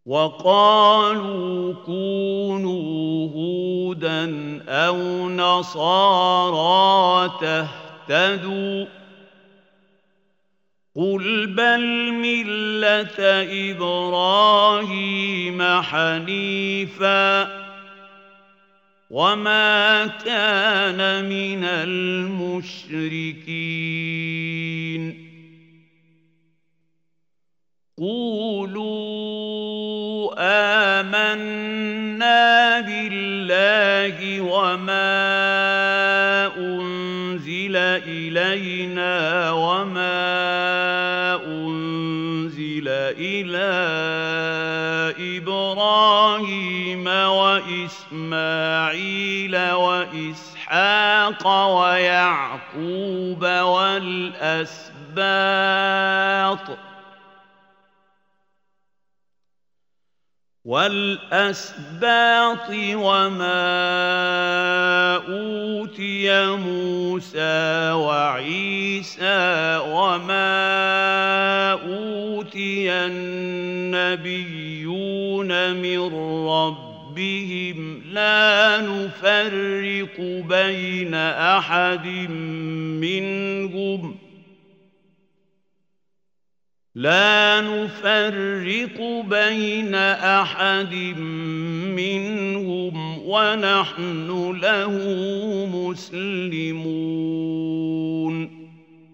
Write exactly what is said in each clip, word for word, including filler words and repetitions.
وقالوا كونوا هودا أو نصارى تهتدوا قل بل ملة إبراهيم حنيفا وما كان من المشركين قولوا آمنا بالله وما أنزل إلينا وما أنزل إلى إبراهيم وإسماعيل وإسحاق ويعقوب والأسباط والأسباط وما أوتي موسى وعيسى وما أوتي النبيون من ربهم لا نفرق بين أحد منهم لا نفرق بين أحد منهم ونحن له مسلمون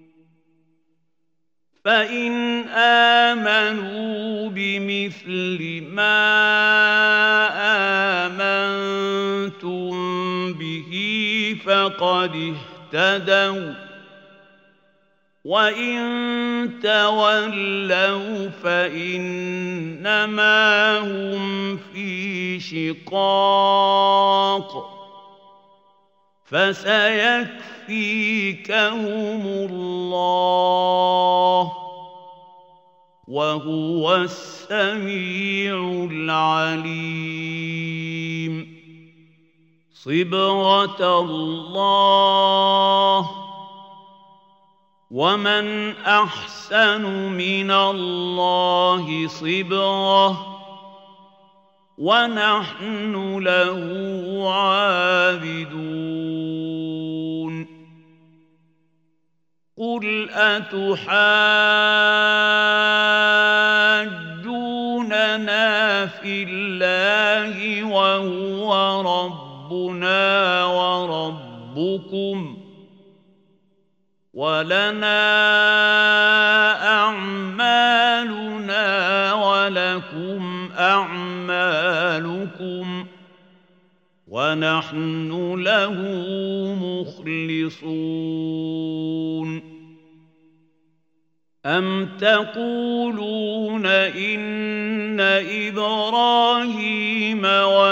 فإن آمنوا بمثل ما آمنتم به فقد اهتدوا وإن تولوا فإنما هم في شقاق فسيكفيكهم الله وهو السميع العليم صبغة الله ومن أحسن من الله صبغة ونحن له عابدون قل أتحاجوننا في الله وهو ربنا وربكم ولنا أعمالنا ولكم أعمالكم ونحن له مخلصون أم تقولون إن إبراهيم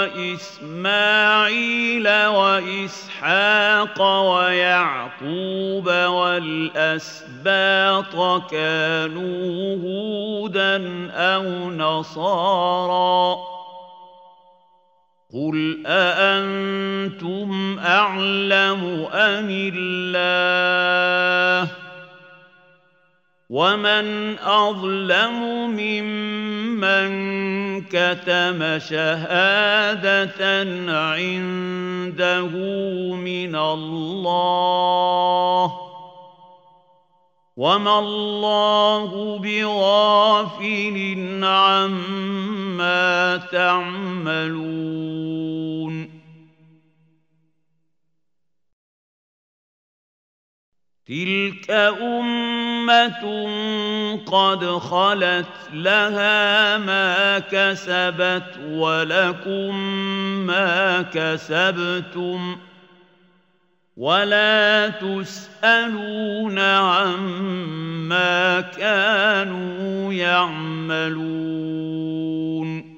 وإسماعيل وإسحاق ويعقوب والأسباط كانوا هودا أو نصارى قل أأنتم أعلم أم الله ومن أظلم ممن كتم شهادة عنده من الله وما الله بغافل عما تعملون تلك أمة قد خلت لها ما كسبت ولكم ما كسبتم ولا تسألون عما كانوا يعملون